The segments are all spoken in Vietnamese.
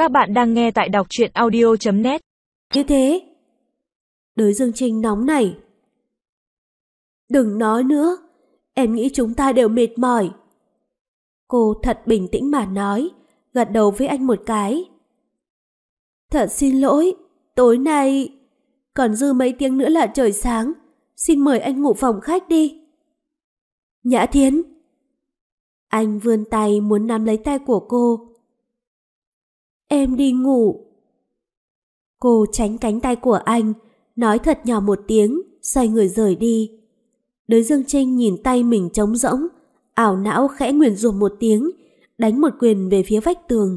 Các bạn đang nghe tại đọc truyện audio.net. Như thế. Đới Dương Trinh nóng nảy. Đừng nói nữa, em nghĩ chúng ta đều mệt mỏi. Cô thật bình tĩnh mà nói, gật đầu với anh một cái. Thật xin lỗi, tối nay còn dư mấy tiếng nữa là trời sáng, xin mời anh ngủ phòng khách đi. Nhã Thiến. Anh vươn tay muốn nắm lấy tay của cô. Em đi ngủ. Cô tránh cánh tay của anh, nói thật nhỏ một tiếng, xoay người rời đi. Đới Dương Trinh nhìn tay mình trống rỗng, ảo não khẽ nguyền rủa một tiếng, đánh một quyền về phía vách tường.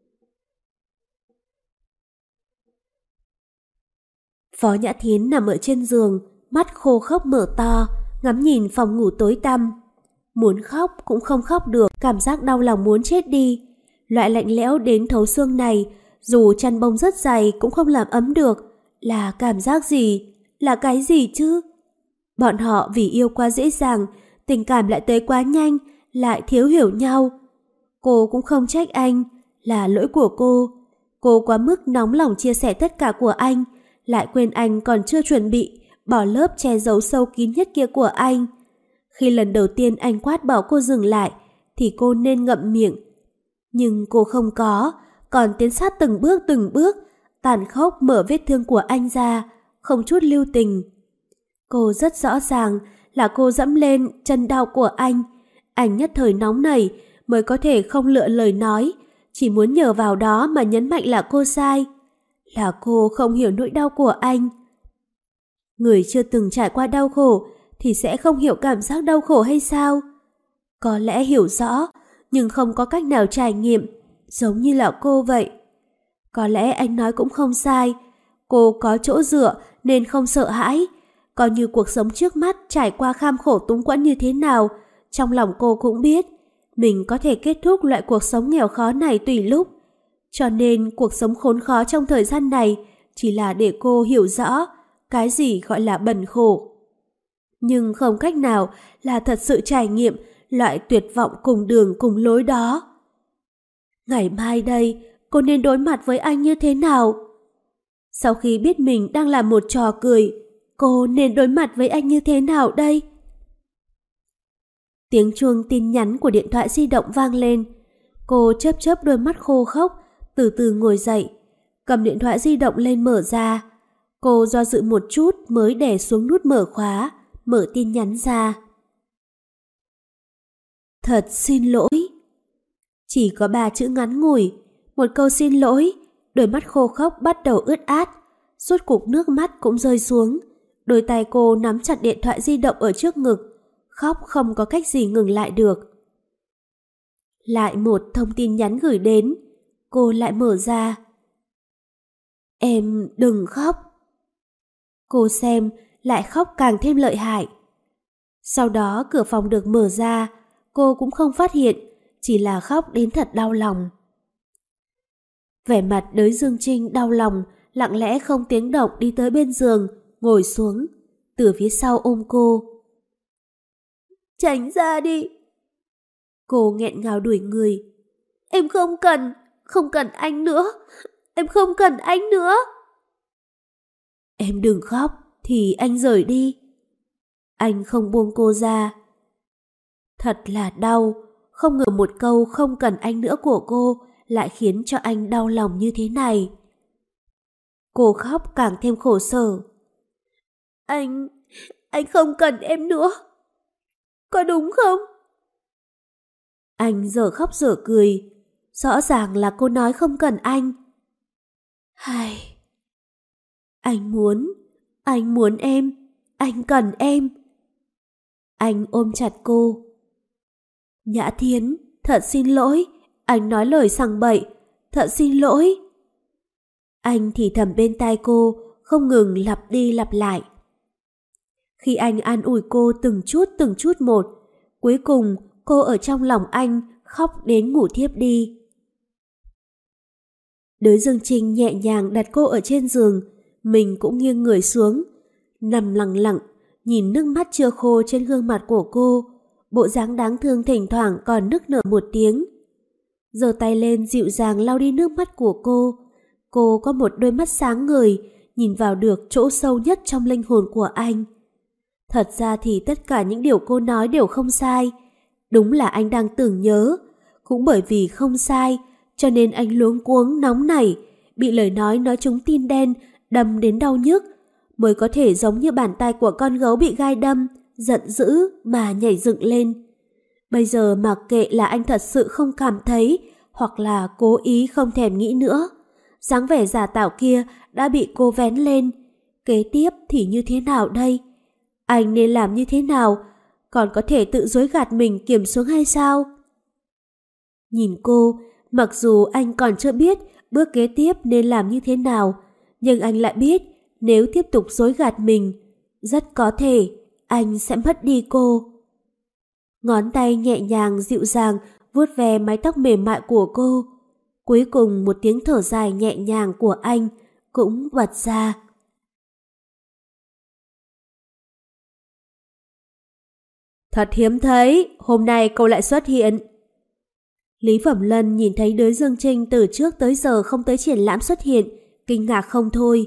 Phó Nhã Thiến nằm ở trên giường, mắt khô khốc mở to, ngắm nhìn phòng ngủ tối tăm. Muốn khóc cũng không khóc được, cảm giác đau lòng muốn chết đi. Loại lạnh lẽo đến thấu xương này, dù chăn bông rất dày cũng không làm ấm được. Là cảm giác gì? Là cái gì chứ? Bọn họ vì yêu quá dễ dàng, tình cảm lại tới quá nhanh, lại thiếu hiểu nhau. Cô cũng không trách anh, là lỗi của cô. Cô quá mức nóng lòng chia sẻ tất cả của anh, lại quên anh còn chưa chuẩn bị bỏ lớp che giấu sâu kín nhất kia của anh. Khi lần đầu tiên anh quát bảo cô dừng lại, thì cô nên ngậm miệng. Nhưng cô không có, còn tiến sát từng bước, tàn khốc mở vết thương của anh ra, không chút lưu tình. Cô rất rõ ràng là cô dẫm lên chân đau của anh nhất thời nóng nảy mới có thể không lựa lời nói, chỉ muốn nhờ vào đó mà nhấn mạnh là cô sai. Là cô không hiểu nỗi đau của anh. Người chưa từng trải qua đau khổ thì sẽ không hiểu cảm giác đau khổ hay sao? Có lẽ hiểu rõ, nhưng không có cách nào trải nghiệm, giống như là cô vậy. Có lẽ anh nói cũng không sai, cô có chỗ dựa nên không sợ hãi. Coi như cuộc sống trước mắt trải qua kham khổ túng quẫn như thế nào, trong lòng cô cũng biết mình có thể kết thúc loại cuộc sống nghèo khó này tùy lúc. Cho nên cuộc sống khốn khó trong thời gian này chỉ là để cô hiểu rõ cái gì gọi là bần khổ. Nhưng không cách nào là thật sự trải nghiệm loại tuyệt vọng cùng đường cùng lối đó. Ngày mai đây, cô nên đối mặt với anh như thế nào? Sau khi biết mình đang làm một trò cười, cô nên đối mặt với anh như thế nào đây? Tiếng chuông tin nhắn của điện thoại di động vang lên. Cô chớp đôi mắt khô khốc, từ từ ngồi dậy, cầm điện thoại di động lên mở ra. Cô do dự một chút mới đè xuống nút mở khóa, mở tin nhắn ra. Thật xin lỗi. Chỉ có 3 chữ ngắn ngủi, một câu xin lỗi, đôi mắt khô khốc bắt đầu ướt át, suốt cục nước mắt cũng rơi xuống. Đôi tay cô nắm chặt điện thoại di động ở trước ngực, khóc không có cách gì ngừng lại được. Lại một thông tin nhắn gửi đến, cô lại mở ra. Em đừng khóc. Cô xem, lại khóc càng thêm lợi hại. Sau đó cửa phòng được mở ra, cô cũng không phát hiện, chỉ là khóc đến thật đau lòng. Vẻ mặt Đới Dương Trinh đau lòng, lặng lẽ không tiếng động đi tới bên giường, ngồi xuống, từ phía sau ôm cô. Tránh ra đi. Cô nghẹn ngào đuổi người. Em không cần anh nữa. Em không cần anh nữa. Em đừng khóc, thì anh rời đi. Anh không buông cô ra. Thật là đau, không ngờ một câu không cần anh nữa của cô lại khiến cho anh đau lòng như thế này. Cô khóc càng thêm khổ sở. Anh không cần em nữa. Có đúng không? Anh dở khóc dở cười. Rõ ràng là cô nói không cần anh. Hay... Anh muốn em, anh cần em. Anh ôm chặt cô. Nhã Thiến, thật xin lỗi, anh nói lời sằng bậy, thật xin lỗi. Anh thì thầm bên tai cô, không ngừng lặp đi lặp lại. Khi anh an ủi cô từng chút một, cuối cùng cô ở trong lòng anh khóc đến ngủ thiếp đi. Đới Dương Trinh nhẹ nhàng đặt cô ở trên giường, mình cũng nghiêng người xuống, nằm lặng lặng, nhìn nước mắt chưa khô trên gương mặt của cô, bộ dáng đáng thương thỉnh thoảng còn nức nở một tiếng. giơ tay lên dịu dàng lau đi nước mắt của cô. Cô có một đôi mắt sáng ngời, nhìn vào được chỗ sâu nhất trong linh hồn của anh. Thật ra thì tất cả những điều cô nói đều không sai. Đúng là anh đang tưởng nhớ. Cũng bởi vì không sai, cho nên anh luống cuống nóng nảy, bị lời nói trúng tim đen, đâm đến đau nhức, mới có thể giống như bàn tay của con gấu bị gai đâm, giận dữ mà nhảy dựng lên. Bây giờ mặc kệ là anh thật sự không cảm thấy, hoặc là cố ý không thèm nghĩ nữa. Dáng vẻ giả tạo kia đã bị cô vén lên. Kế tiếp thì như thế nào đây? Anh nên làm như thế nào? Còn có thể tự dối gạt mình kiềm xuống hay sao? Nhìn cô, mặc dù anh còn chưa biết bước kế tiếp nên làm như thế nào, nhưng anh lại biết nếu tiếp tục dối gạt mình, rất có thể anh sẽ mất đi cô. Ngón tay nhẹ nhàng dịu dàng vuốt ve mái tóc mềm mại của cô. Cuối cùng một tiếng thở dài nhẹ nhàng của anh cũng bật ra. Thật hiếm thấy, hôm nay cậu lại xuất hiện. Lý Phẩm Lân nhìn thấy đứa Dương Trinh từ trước tới giờ không tới triển lãm xuất hiện, kinh ngạc không thôi.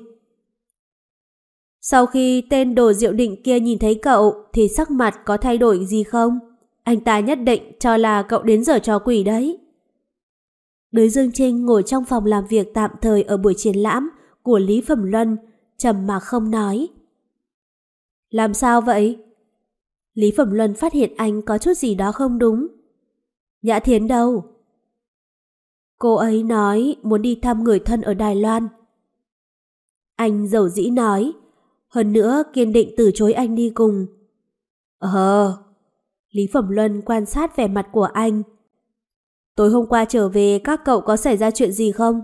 Sau khi tên Đồ Diệu Định kia nhìn thấy cậu thì sắc mặt có thay đổi gì không? Anh ta nhất định cho là cậu đến giở trò quỷ đấy. Đới Dương Trinh ngồi trong phòng làm việc tạm thời ở buổi triển lãm của Lý Phẩm Luân, trầm mặc không nói. Làm sao vậy? Lý Phẩm Luân phát hiện anh có chút gì đó không đúng. Nhã Thiến đâu? Cô ấy nói muốn đi thăm người thân ở Đài Loan. Anh dầu dĩ nói, hơn nữa kiên định từ chối anh đi cùng. Lý Phẩm Luân quan sát vẻ mặt của anh. Tối hôm qua trở về các cậu có xảy ra chuyện gì không?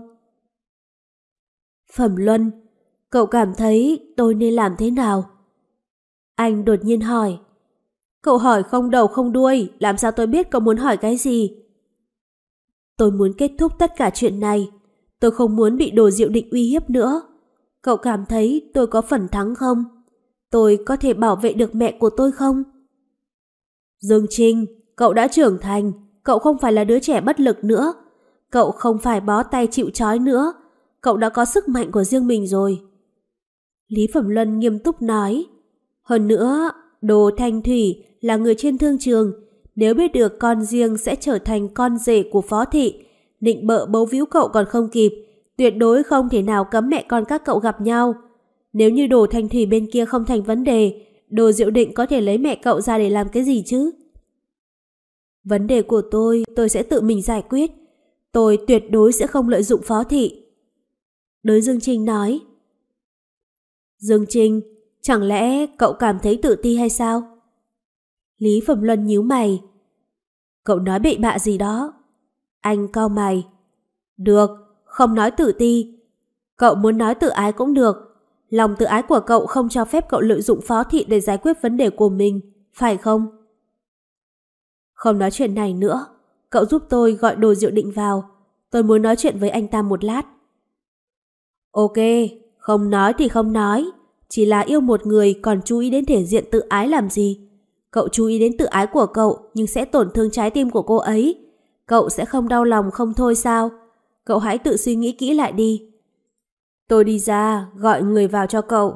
Phẩm Luân, cậu cảm thấy tôi nên làm thế nào? Anh đột nhiên hỏi. Cậu hỏi không đầu không đuôi, làm sao tôi biết cậu muốn hỏi cái gì? Tôi muốn kết thúc tất cả chuyện này. Tôi không muốn bị Đồ Diệu Định uy hiếp nữa. Cậu cảm thấy tôi có phần thắng không? Tôi có thể bảo vệ được mẹ của tôi không? Dương Trinh, cậu đã trưởng thành. Cậu không phải là đứa trẻ bất lực nữa. Cậu không phải bó tay chịu trói nữa. Cậu đã có sức mạnh của riêng mình rồi. Lý Phẩm Luân nghiêm túc nói. Hơn nữa, Đồ Thanh Thủy là người trên thương trường. Nếu biết được con riêng sẽ trở thành con rể của phó thị, nịnh bợ bấu víu cậu còn không kịp, tuyệt đối không thể nào cấm mẹ con các cậu gặp nhau. Nếu như Đồ Thanh Thủy bên kia không thành vấn đề, Đồ Diệu Định có thể lấy mẹ cậu ra để làm cái gì chứ? Vấn đề của tôi sẽ tự mình giải quyết. Tôi tuyệt đối sẽ không lợi dụng phó thị. Đới Dương Trinh nói. Dương Trinh, chẳng lẽ cậu cảm thấy tự ti hay sao? Lý Phẩm Luân nhíu mày. Cậu nói bậy bạ gì đó? Anh cau mày. Được, không nói tự ti. Cậu muốn nói tự ái cũng được. Lòng tự ái của cậu không cho phép cậu lợi dụng phó thị để giải quyết vấn đề của mình, phải không? Không nói chuyện này nữa. Cậu giúp tôi gọi Đồ Diệu Định vào. Tôi muốn nói chuyện với anh ta một lát. Ok, không nói thì không nói. Chỉ là yêu một người còn chú ý đến thể diện tự ái làm gì? Cậu chú ý đến tự ái của cậu nhưng sẽ tổn thương trái tim của cô ấy. Cậu sẽ không đau lòng không thôi sao? Cậu hãy tự suy nghĩ kỹ lại đi. Tôi đi ra gọi người vào cho cậu.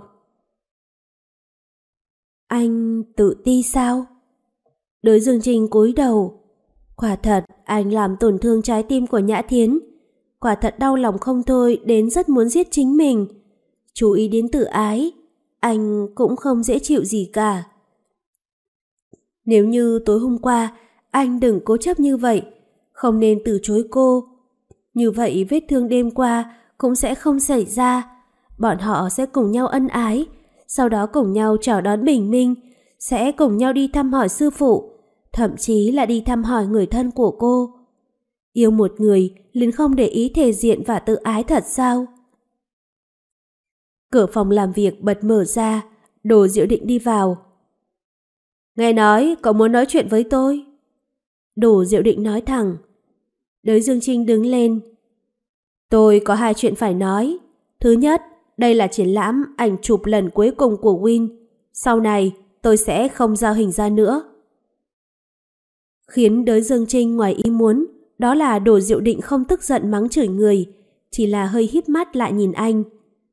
Anh tự ti sao? Đới Dương Trinh cúi đầu. Quả thật anh làm tổn thương trái tim của Nhã Thiến. Quả thật đau lòng không thôi đến rất muốn giết chính mình. Chú ý đến tự ái, anh cũng không dễ chịu gì cả. Nếu như tối hôm qua anh đừng cố chấp như vậy, không nên từ chối cô. Như vậy vết thương đêm qua cũng sẽ không xảy ra. Bọn họ sẽ cùng nhau ân ái, sau đó cùng nhau chào đón bình minh, sẽ cùng nhau đi thăm hỏi sư phụ, thậm chí là đi thăm hỏi người thân của cô. Yêu một người liền không để ý thể diện và tự ái thật sao? Cửa phòng làm việc bật mở ra, Đồ Diệu Định đi vào. Nghe nói cậu muốn nói chuyện với tôi. Đồ Diệu Định nói thẳng. Đới Dương Trinh đứng lên. Tôi có hai chuyện phải nói. Thứ nhất, đây là triển lãm ảnh chụp lần cuối cùng của Win. Sau này tôi sẽ không giao hình ra nữa. Khiến Đới Dương Trinh ngoài ý muốn, Đó là Đồ Diệu Định không tức giận mắng chửi người, chỉ là hơi híp mắt lại nhìn anh.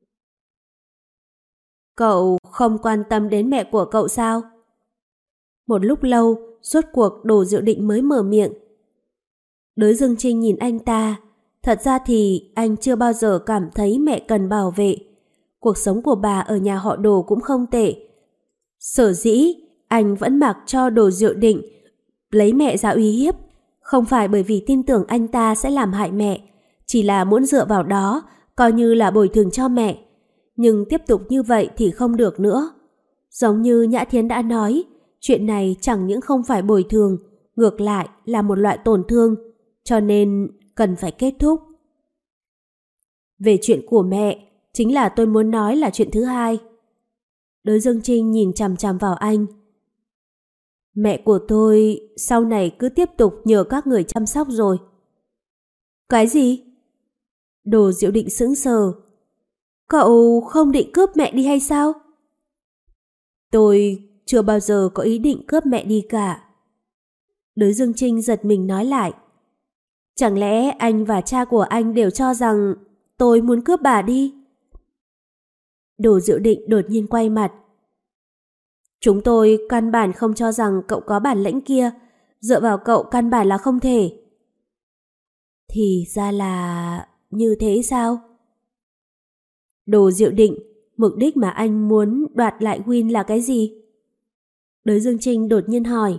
Cậu không quan tâm đến mẹ của cậu sao? Một lúc lâu, rốt cuộc Đồ Diệu Định mới mở miệng. Đới Dương Trinh nhìn anh ta. Thật ra thì anh chưa bao giờ cảm thấy mẹ cần bảo vệ. Cuộc sống của bà ở nhà họ Đồ cũng không tệ. Sở dĩ anh vẫn mặc cho Đồ Diệu Định lấy mẹ ra uy hiếp, không phải bởi vì tin tưởng anh ta sẽ làm hại mẹ, chỉ là muốn dựa vào đó coi như là bồi thường cho mẹ. Nhưng tiếp tục như vậy thì không được nữa. Giống như Nhã Thiến đã nói, chuyện này chẳng những không phải bồi thường, ngược lại là một loại tổn thương, cho nên cần phải kết thúc. Về chuyện của mẹ, chính là tôi muốn nói là chuyện thứ hai. Đới Dương Trinh nhìn chằm chằm vào anh. Mẹ của tôi sau này cứ tiếp tục nhờ các người chăm sóc rồi. Cái gì? Đồ Diệu Định sững sờ. Cậu không định cướp mẹ đi hay sao? Tôi chưa bao giờ có ý định cướp mẹ đi cả. Đới Dương Trinh giật mình nói lại. Chẳng lẽ anh và cha của anh đều cho rằng tôi muốn cướp bà đi? Đồ Diệu Định đột nhiên quay mặt. Chúng tôi căn bản không cho rằng cậu có bản lĩnh kia, dựa vào cậu căn bản là không thể. Thì ra là như thế sao? Đồ Diệu Định, mục đích mà anh muốn đoạt lại Win là cái gì? Đới Dương Trinh đột nhiên hỏi.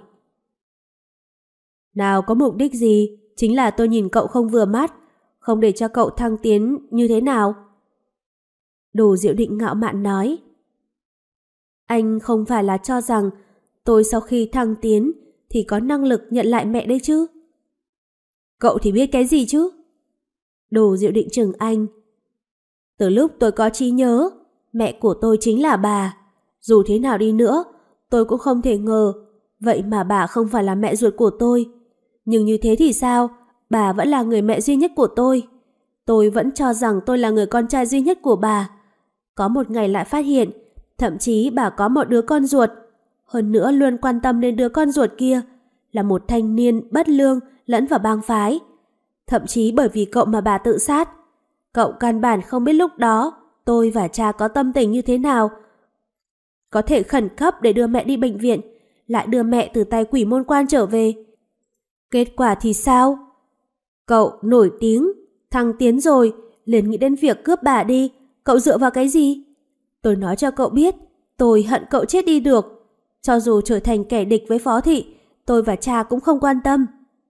Nào có mục đích gì, chính là tôi nhìn cậu không vừa mắt, không để cho cậu thăng tiến như thế nào? Đồ Diệu Định ngạo mạn nói. Anh không phải là cho rằng tôi sau khi thăng tiến thì có năng lực nhận lại mẹ đấy chứ? Cậu thì biết cái gì chứ? Đồ Diệu Định chừng anh. Từ lúc tôi có trí nhớ, mẹ của tôi chính là bà. Dù thế nào đi nữa, tôi cũng không thể ngờ, vậy mà bà không phải là mẹ ruột của tôi. Nhưng như thế thì sao? Bà vẫn là người mẹ duy nhất của tôi. Tôi vẫn cho rằng tôi là người con trai duy nhất của bà. Có một ngày lại phát hiện, thậm chí bà có một đứa con ruột. Hơn nữa luôn quan tâm đến đứa con ruột kia, là một thanh niên bất lương lẫn vào bang phái. Thậm chí bởi vì cậu mà bà tự sát. Cậu căn bản không biết lúc đó tôi và cha có tâm tình như thế nào. Có thể khẩn cấp để đưa mẹ đi bệnh viện, lại đưa mẹ từ tay quỷ môn quan trở về. Kết quả thì sao? Cậu nổi tiếng, thăng tiến rồi, liền nghĩ đến việc cướp bà đi. Cậu dựa vào cái gì? Tôi nói cho cậu biết, tôi hận cậu chết đi được. Cho dù trở thành kẻ địch với Phó Thị, tôi và cha cũng không quan tâm.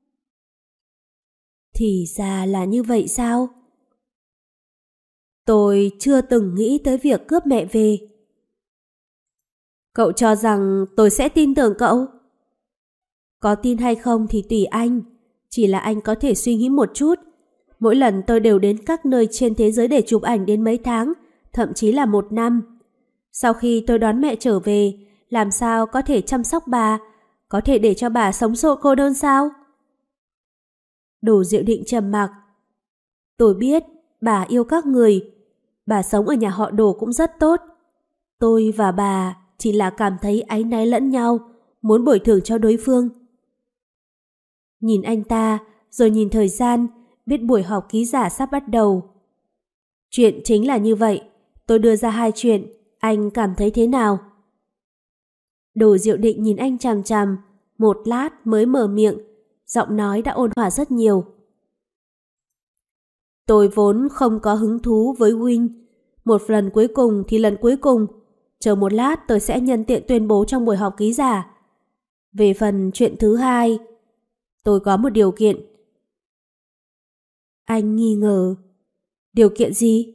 Thì ra là như vậy sao? Tôi chưa từng nghĩ tới việc cướp mẹ về. Cậu cho rằng tôi sẽ tin tưởng cậu? Có tin hay không thì tùy anh. Chỉ là anh có thể suy nghĩ một chút. Mỗi lần tôi đều đến các nơi trên thế giới để chụp ảnh đến mấy tháng, thậm chí là 1 năm. Sau khi tôi đón mẹ trở về, làm sao có thể chăm sóc bà? Có thể để cho bà sống cô đơn sao? Đồ Diệu Định trầm mặc. Tôi biết bà yêu các người. Bà sống ở nhà họ Đồ cũng rất tốt. Tôi và bà chỉ là cảm thấy áy náy lẫn nhau, muốn bồi thường cho đối phương. Nhìn anh ta, rồi nhìn thời gian, biết buổi họp ký giả sắp bắt đầu. Chuyện chính là như vậy. Tôi đưa ra 2 chuyện, anh cảm thấy thế nào? Đồ Diệu Định nhìn anh chằm chằm, một lát mới mở miệng, giọng nói đã ôn hòa rất nhiều. Tôi vốn không có hứng thú với Win. Một lần cuối cùng thì lần cuối cùng. Chờ một lát tôi sẽ nhân tiện tuyên bố trong buổi họp ký giả. Về phần chuyện thứ hai, tôi có một điều kiện. Anh nghi ngờ. Điều kiện gì?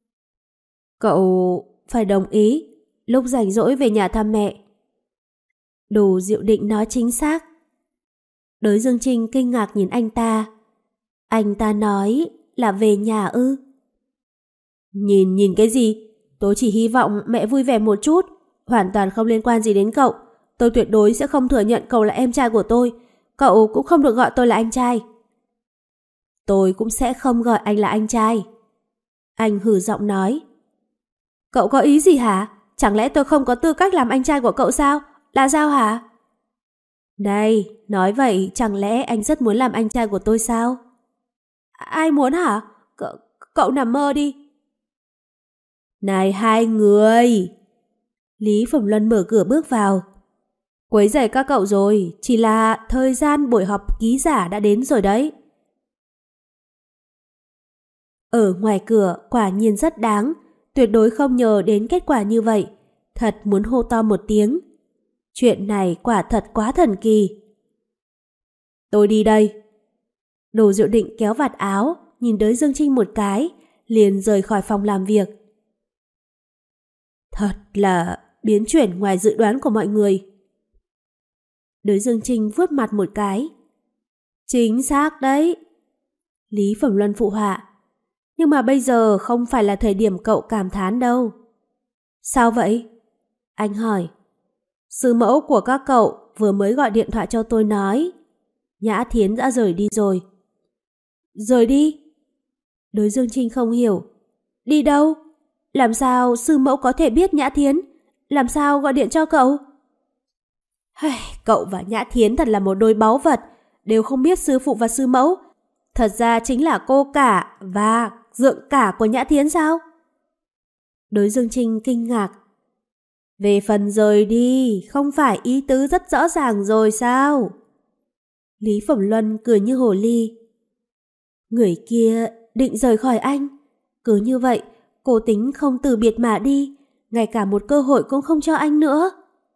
Cậu phải đồng ý lúc rảnh rỗi về nhà thăm mẹ. Đồ Diệu Định nói chính xác. Đới Dương Trinh kinh ngạc nhìn anh ta. Anh ta nói là về nhà ư? Nhìn cái gì? Tôi chỉ hy vọng mẹ vui vẻ một chút, hoàn toàn không liên quan gì đến cậu. Tôi tuyệt đối sẽ không thừa nhận cậu là em trai của tôi. Cậu cũng không được gọi tôi là anh trai. Tôi cũng sẽ không gọi anh là anh trai. Anh hừ giọng nói. Cậu có ý gì hả? Chẳng lẽ tôi không có tư cách làm anh trai của cậu sao? Là sao hả? Này, nói vậy chẳng lẽ anh rất muốn làm anh trai của tôi sao? Ai muốn hả? Cậu nằm mơ đi. Này hai người! Lý Phẩm Luân mở cửa bước vào. Quấy rầy các cậu rồi, chỉ là thời gian buổi họp ký giả đã đến rồi đấy. Ở ngoài cửa quả nhiên rất đáng, tuyệt đối không ngờ đến kết quả như vậy. Thật muốn hô to một tiếng. Chuyện này quả thật quá thần kỳ. Tôi đi đây. Đồ Diệu Định kéo vạt áo, nhìn tới Dương Trinh một cái, liền rời khỏi phòng làm việc. Thật là biến chuyển ngoài dự đoán của mọi người. Đới Dương Trinh vuốt mặt một cái. Chính xác đấy. Lý Phẩm Luân phụ họa. Nhưng mà bây giờ không phải là thời điểm cậu cảm thán đâu. Sao vậy? Anh hỏi. Sư mẫu của các cậu vừa mới gọi điện thoại cho tôi nói Nhã Thiến đã rời đi rồi. Rời đi? Đới Dương Trinh không hiểu. Đi đâu? Làm sao sư mẫu có thể biết Nhã Thiến? Làm sao gọi điện cho cậu? Cậu và Nhã Thiến thật là một đôi báu vật, đều không biết sư phụ và sư mẫu. Thật ra chính là cô cả và dượng cả của Nhã Thiến sao? Đới Dương Trinh kinh ngạc. Về phần rời đi, không phải ý tứ rất rõ ràng rồi sao? Lý Phẩm Luân cười như hồ ly. Người kia định rời khỏi anh. Cứ như vậy, cô tính không từ biệt mà đi, ngay cả một cơ hội cũng không cho anh nữa.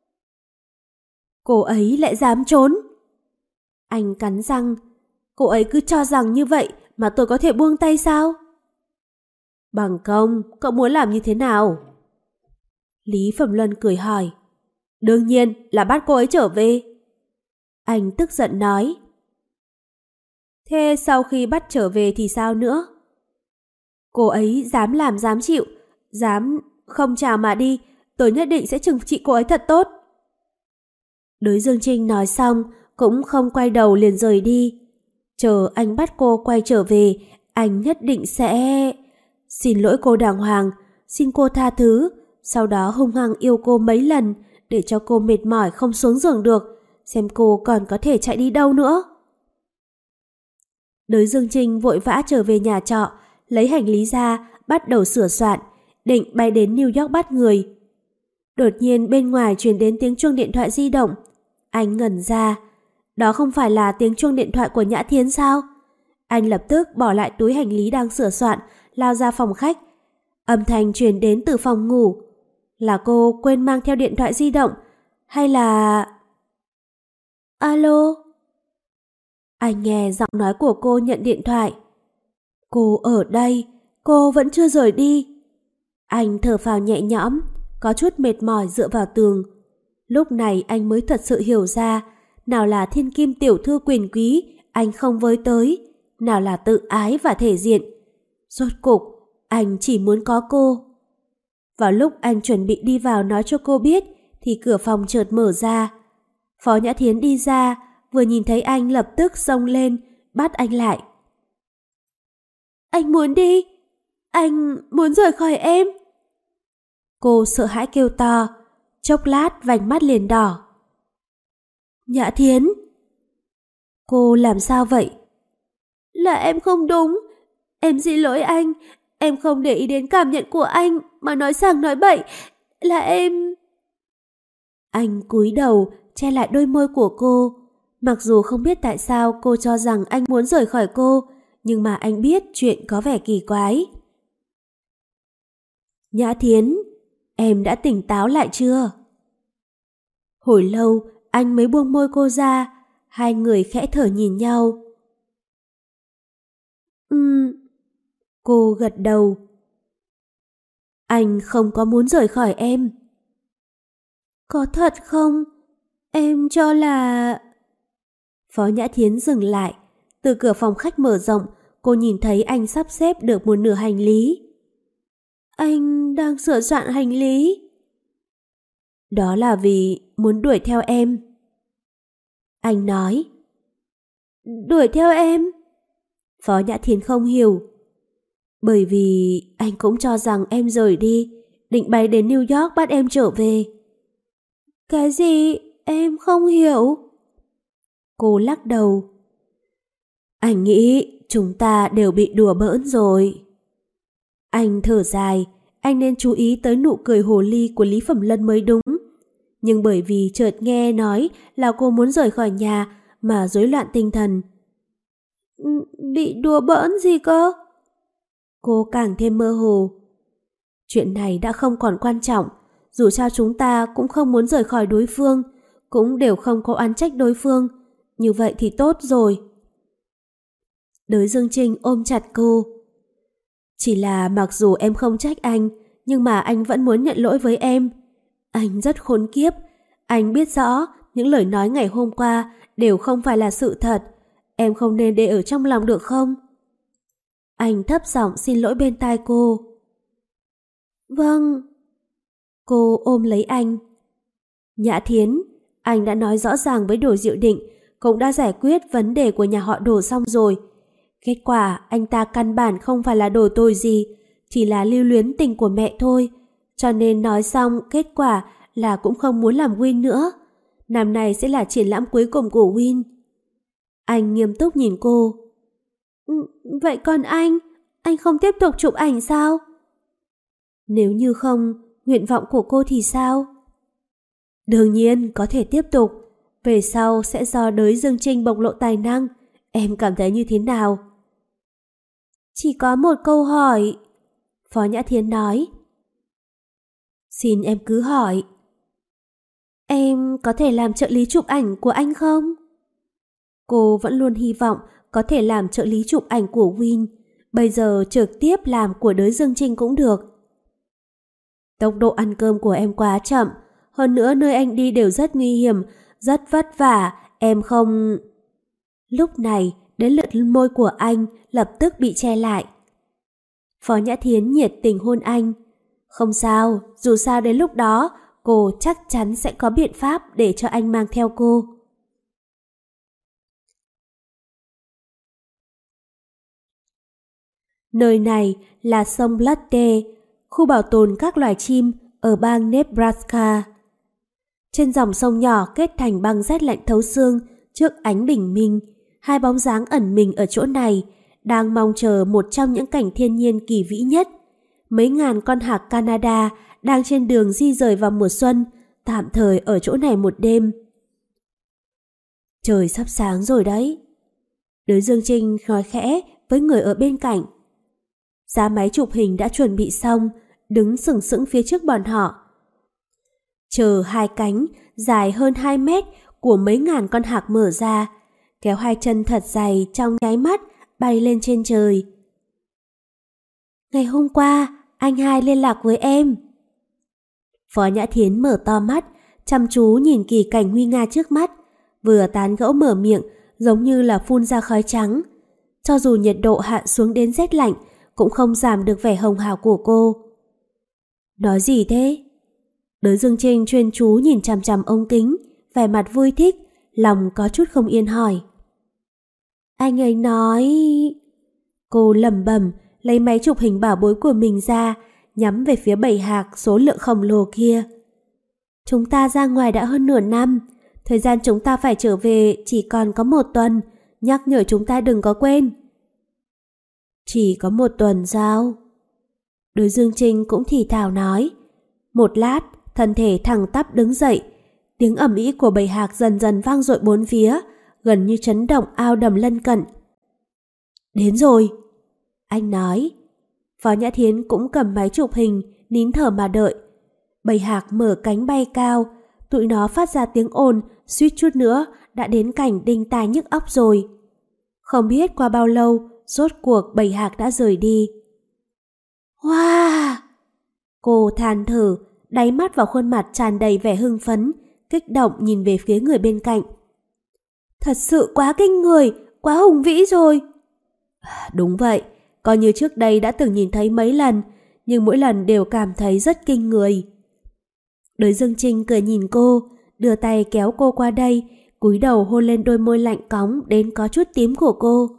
Cô ấy lại dám trốn. Anh cắn răng. Cô ấy cứ cho rằng như vậy mà tôi có thể buông tay sao? Bằng không, cậu muốn làm như thế nào? Lý Phẩm Luân cười hỏi. Đương nhiên là bắt cô ấy trở về. Anh tức giận nói. Thế sau khi bắt trở về thì sao nữa? Cô ấy dám làm dám chịu, dám không chào mà đi, tôi nhất định sẽ trừng trị cô ấy thật tốt. Đới Dương Trinh nói xong cũng không quay đầu liền rời đi. Chờ anh bắt cô quay trở về, anh nhất định sẽ... Xin lỗi cô đàng hoàng, xin cô tha thứ, sau đó hung hăng yêu cô mấy lần để cho cô mệt mỏi không xuống giường được, xem cô còn có thể chạy đi đâu nữa. Đới Dương Trinh vội vã trở về nhà trọ, lấy hành lý ra, bắt đầu sửa soạn, định bay đến New York bắt người. Đột nhiên bên ngoài truyền đến tiếng chuông điện thoại di động. Anh ngẩn ra. Đó không phải là tiếng chuông điện thoại của Nhã Thiến sao? Anh lập tức bỏ lại túi hành lý đang sửa soạn, lao ra phòng khách. Âm thanh truyền đến từ phòng ngủ. Là cô quên mang theo điện thoại di động? Hay là... Alo? Anh nghe giọng nói của cô nhận điện thoại. Cô ở đây, cô vẫn chưa rời đi. Anh thở phào nhẹ nhõm, có chút mệt mỏi dựa vào tường. Lúc này anh mới thật sự hiểu ra, nào là thiên kim tiểu thư quyền quý anh không với tới, nào là tự ái và thể diện. Rốt cục, anh chỉ muốn có cô. Vào lúc anh chuẩn bị đi vào nói cho cô biết, thì cửa phòng chợt mở ra. Phó Nhã Thiến đi ra, vừa nhìn thấy anh lập tức xông lên, bắt anh lại. Anh muốn đi, anh muốn rời khỏi em. Cô sợ hãi kêu to, chốc lát vành mắt liền đỏ. Nhã Thiến! Cô làm sao vậy? Là em không đúng, em xin lỗi anh, em không để ý đến cảm nhận của anh mà nói sằng nói bậy, là em... Anh cúi đầu che lại đôi môi của cô. Mặc dù không biết tại sao cô cho rằng anh muốn rời khỏi cô, nhưng mà anh biết chuyện có vẻ kỳ quái. Nhã Thiến, em đã tỉnh táo lại chưa? Hồi lâu anh mới buông môi cô ra, hai người khẽ thở nhìn nhau. Cô gật đầu. Anh không có muốn rời khỏi em. Có thật không? Em cho là... Phó Nhã Thiến dừng lại. Từ cửa phòng khách mở rộng, cô nhìn thấy anh sắp xếp được một nửa hành lý. Anh đang sửa soạn hành lý. Đó là vì muốn đuổi theo em. Anh nói. Đuổi theo em? Phó Nhã Thiến không hiểu. Bởi vì anh cũng cho rằng em rời đi, định bay đến New York bắt em trở về. Cái gì? Em không hiểu. Cô lắc đầu. Anh nghĩ chúng ta đều bị đùa bỡn rồi. Anh thở dài, anh nên chú ý tới nụ cười hồ ly của Lý Phẩm Lân mới đúng. Nhưng bởi vì chợt nghe nói là cô muốn rời khỏi nhà mà rối loạn tinh thần. Bị đùa bỡn gì cơ? Cô càng thêm mơ hồ. Chuyện này đã không còn quan trọng, dù sao chúng ta cũng không muốn rời khỏi đối phương, cũng đều không có oán trách đối phương, như vậy thì tốt rồi. Đới Dương Trinh ôm chặt cô. Chỉ là mặc dù em không trách anh, nhưng mà anh vẫn muốn nhận lỗi với em. Anh rất khốn kiếp, anh biết rõ những lời nói ngày hôm qua đều không phải là sự thật, em không nên để ở trong lòng được không? Anh thấp giọng xin lỗi bên tai cô. Vâng. Cô ôm lấy anh. Nhã Thiến, anh đã nói rõ ràng với Đồ Diệu Định, cũng đã giải quyết vấn đề của nhà họ Đồ xong rồi. Kết quả anh ta căn bản không phải là đồ tồi gì, chỉ là lưu luyến tình của mẹ thôi. Cho nên nói xong kết quả là cũng không muốn làm Win nữa. Năm nay sẽ là triển lãm cuối cùng của Win. Anh nghiêm túc nhìn cô. Vậy còn anh không tiếp tục chụp ảnh sao? Nếu như không, nguyện vọng của cô thì sao? Đương nhiên có thể tiếp tục. Về sau sẽ do Đới Dương Trinh bộc lộ tài năng. Em cảm thấy như thế nào? Chỉ có một câu hỏi. Phó Nhã Thiến nói. Xin em cứ hỏi. Em có thể làm trợ lý chụp ảnh của anh không? Cô vẫn luôn hy vọng có thể làm trợ lý chụp ảnh của Win. Bây giờ trực tiếp làm của Đới Dương Trinh cũng được. Tốc độ ăn cơm của em quá chậm. Hơn nữa nơi anh đi đều rất nguy hiểm, rất vất vả. Em không... Lúc này, đến lượt môi của anh lập tức bị che lại. Phó Nhã Thiến nhiệt tình hôn anh. Không sao, dù sao đến lúc đó, cô chắc chắn sẽ có biện pháp để cho anh mang theo cô. Nơi này là sông Platte, khu bảo tồn các loài chim ở bang Nebraska. Trên dòng sông nhỏ kết thành băng rét lạnh thấu xương trước ánh bình minh, hai bóng dáng ẩn mình ở chỗ này đang mong chờ một trong những cảnh thiên nhiên kỳ vĩ nhất. Mấy ngàn con hạc Canada đang trên đường di rời vào mùa xuân, tạm thời ở chỗ này một đêm. Trời sắp sáng rồi đấy. Đới Dương Trinh nói khẽ với người ở bên cạnh. Giá máy chụp hình đã chuẩn bị xong, đứng sừng sững phía trước bọn họ. Chờ hai cánh dài hơn 2 mét của mấy ngàn con hạc mở ra, kéo hai chân thật dày trong nháy mắt bay lên trên trời. Ngày hôm qua, anh hai liên lạc với em. Phó Nhã Thiến mở to mắt, chăm chú nhìn kỳ cảnh nguy nga trước mắt, vừa tán gẫu mở miệng giống như là phun ra khói trắng. Cho dù nhiệt độ hạ xuống đến rét lạnh, cũng không giảm được vẻ hồng hào của cô. Nói gì thế? Đới Dương Trinh chuyên chú nhìn chằm chằm ống kính, vẻ mặt vui thích, lòng có chút không yên hỏi. Anh ấy nói... Cô lẩm bẩm lấy máy chụp hình bảo bối của mình ra, nhắm về phía bầy hạc số lượng khổng lồ kia. Chúng ta ra ngoài đã hơn nửa năm, thời gian chúng ta phải trở về chỉ còn có 1 tuần, nhắc nhở chúng ta đừng có quên. Chỉ có 1 tuần sao? Đới Dương Trinh cũng thì thào nói. Một lát, thân thể thẳng tắp đứng dậy, tiếng ầm ĩ của bầy hạc dần dần vang dội bốn phía, gần như chấn động ao đầm lân cận. Đến rồi, anh nói. Phó Nhã Thiến cũng cầm máy chụp hình, nín thở mà đợi. Bầy hạc mở cánh bay cao, tụi nó phát ra tiếng ồn, suýt chút nữa đã đến cảnh đinh tai nhức óc rồi. Không biết qua bao lâu, rốt cuộc bầy hạc đã rời đi. Wow! Cô than thở, đáy mắt vào khuôn mặt tràn đầy vẻ hưng phấn, kích động nhìn về phía người bên cạnh. Thật sự quá kinh người, quá hùng vĩ rồi. Đúng vậy, coi như trước đây đã từng nhìn thấy mấy lần, nhưng mỗi lần đều cảm thấy rất kinh người. Đới Dương Trinh cười nhìn cô, đưa tay kéo cô qua đây, cúi đầu hôn lên đôi môi lạnh cóng đến có chút tím của cô.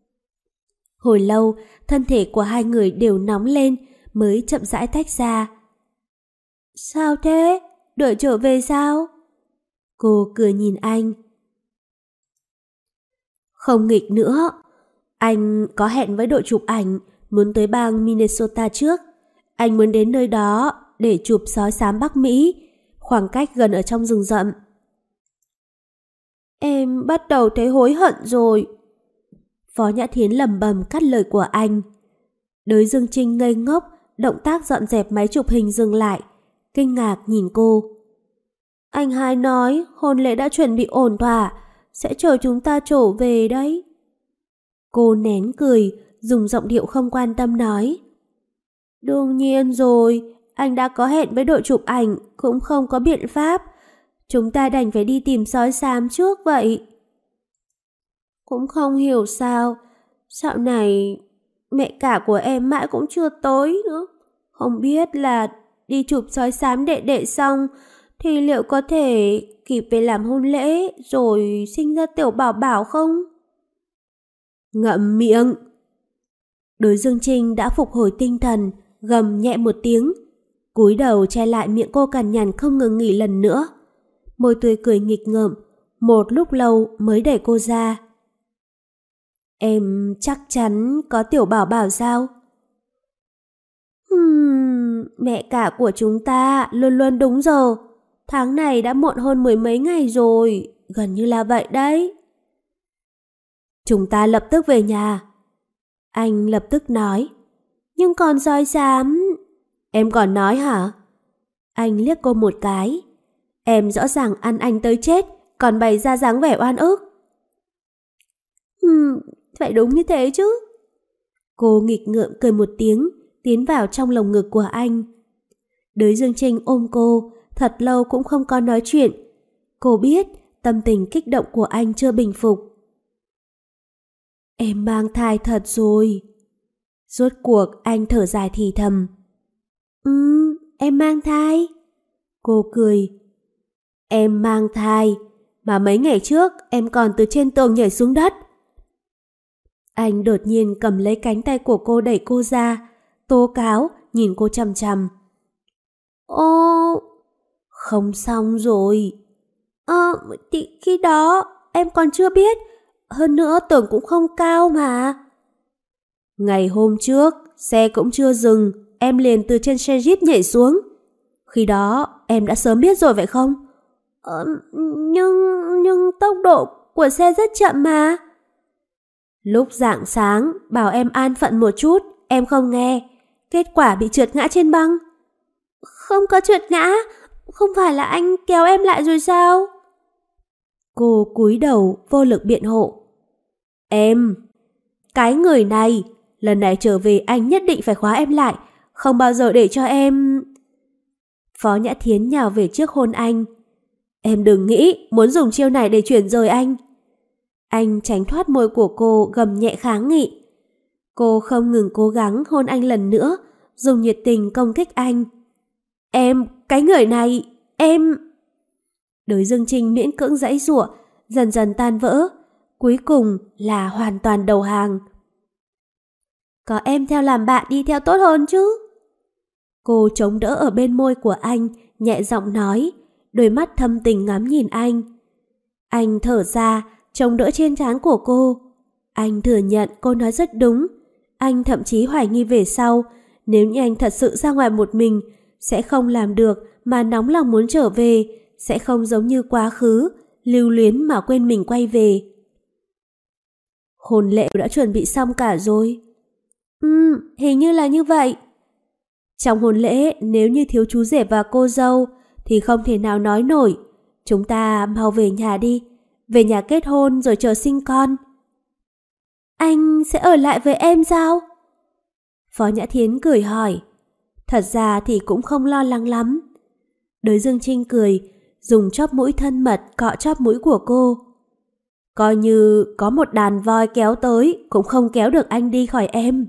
Hồi lâu, thân thể của hai người đều nóng lên, mới chậm rãi tách ra. Sao thế? Đợi trở về sao? Cô cười nhìn anh. Không nghịch nữa. Anh có hẹn với đội chụp ảnh muốn tới bang Minnesota trước. Anh muốn đến nơi đó để chụp sói xám Bắc Mỹ, khoảng cách gần ở trong rừng rậm. Em bắt đầu thấy hối hận rồi. Phó Nhã Thiến lẩm bẩm cắt lời của anh. Đới Dương Trinh ngây ngốc, động tác dọn dẹp máy chụp hình dừng lại, kinh ngạc nhìn cô. Anh hai nói hôn lễ đã chuẩn bị ổn thỏa, sẽ chờ chúng ta trở về đấy. Cô nén cười, dùng giọng điệu không quan tâm nói. Đương nhiên rồi, anh đã có hẹn với đội chụp ảnh, cũng không có biện pháp. Chúng ta đành phải đi tìm sói xám trước vậy. Cũng không hiểu sao, dạo này mẹ cả của em mãi cũng chưa tới nữa. Không biết là đi chụp sói xám đệ xong thì liệu có thể kịp về làm hôn lễ rồi sinh ra tiểu bảo bảo không? Ngậm miệng! Đối Dương Trinh đã phục hồi tinh thần, gầm nhẹ một tiếng, cúi đầu che lại miệng cô cằn nhằn không ngừng nghỉ lần nữa. Môi tươi cười nghịch ngợm, một lúc lâu mới đẩy cô ra. Em chắc chắn có tiểu bảo bảo sao? Mẹ cả của chúng ta luôn luôn đúng giờ. Tháng này đã muộn hơn 10 mấy ngày rồi, gần như là vậy đấy. Chúng ta lập tức về nhà. Anh lập tức nói. Nhưng còn sói xám... Em còn nói hả? Anh liếc cô một cái. Em rõ ràng ăn anh tới chết, còn bày ra dáng vẻ oan ức. Phải đúng như thế chứ. Cô nghịch ngợm cười một tiếng, tiến vào trong lồng ngực của anh. Đới Dương Trinh ôm cô, thật lâu cũng không có nói chuyện. Cô biết tâm tình kích động của anh chưa bình phục. Em mang thai thật rồi. Rốt cuộc anh thở dài thì thầm. Em mang thai. Cô cười. Em mang thai, mà mấy ngày trước em còn từ trên tường nhảy xuống đất. Anh đột nhiên cầm lấy cánh tay của cô đẩy cô ra, tố cáo, nhìn cô chằm chằm. Ô, không xong rồi. Thì khi đó em còn chưa biết, hơn nữa tường cũng không cao mà. Ngày hôm trước, xe cũng chưa dừng, em liền từ trên xe Jeep nhảy xuống. Khi đó em đã sớm biết rồi phải không? Nhưng tốc độ của xe rất chậm mà. Lúc rạng sáng bảo em an phận một chút, em không nghe, kết quả bị trượt ngã trên băng. Không có trượt ngã, không phải là anh kéo em lại rồi sao? Cô cúi đầu vô lực biện hộ. Em, cái người này, lần này trở về anh nhất định phải khóa em lại, không bao giờ để cho em... Phó Nhã Thiến nhào về trước hôn anh. Em đừng nghĩ muốn dùng chiêu này để chuyển rời anh. Anh tránh thoát môi của cô, gầm nhẹ kháng nghị. Cô không ngừng cố gắng hôn anh lần nữa, dùng nhiệt tình công kích anh. Em, cái người này, em... Đới Dương Trinh miễn cưỡng giãy giụa, dần dần tan vỡ, cuối cùng là hoàn toàn đầu hàng. Có em theo làm bạn đi theo tốt hơn chứ. Cô chống đỡ ở bên môi của anh, nhẹ giọng nói, đôi mắt thâm tình ngắm nhìn anh. Anh thở ra, chống đỡ trên trán của cô. Anh thừa nhận cô nói rất đúng. Anh thậm chí hoài nghi về sau, nếu như anh thật sự ra ngoài một mình, sẽ không làm được mà nóng lòng muốn trở về, sẽ không giống như quá khứ, lưu luyến mà quên mình quay về. Hôn lễ đã chuẩn bị xong cả rồi. Hình như là như vậy. Trong hôn lễ, nếu như thiếu chú rể và cô dâu, thì không thể nào nói nổi. Chúng ta mau về nhà đi, về nhà kết hôn rồi chờ sinh con. Anh sẽ ở lại với em sao? Phó Nhã Thiến cười hỏi. Thật ra thì cũng không lo lắng lắm. Đới Dương Trinh cười, dùng chóp mũi thân mật cọ chóp mũi của cô. Coi như có một đàn voi kéo tới, cũng không kéo được anh đi khỏi em.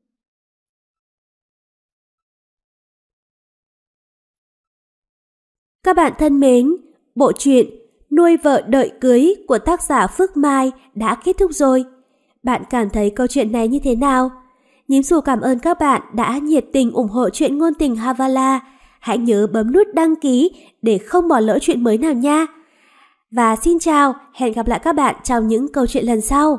Các bạn thân mến, bộ truyện Nuôi vợ đợi cưới của tác giả Phước Mai đã kết thúc rồi. Bạn cảm thấy câu chuyện này như thế nào? Nhím Xù cảm ơn các bạn đã nhiệt tình ủng hộ truyện ngôn tình Havala. Hãy nhớ bấm nút đăng ký để không bỏ lỡ chuyện mới nào nha. Và xin chào, hẹn gặp lại các bạn trong những câu chuyện lần sau.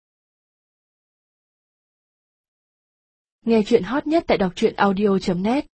Nghe chuyện hot nhất tại đọc truyện audio.net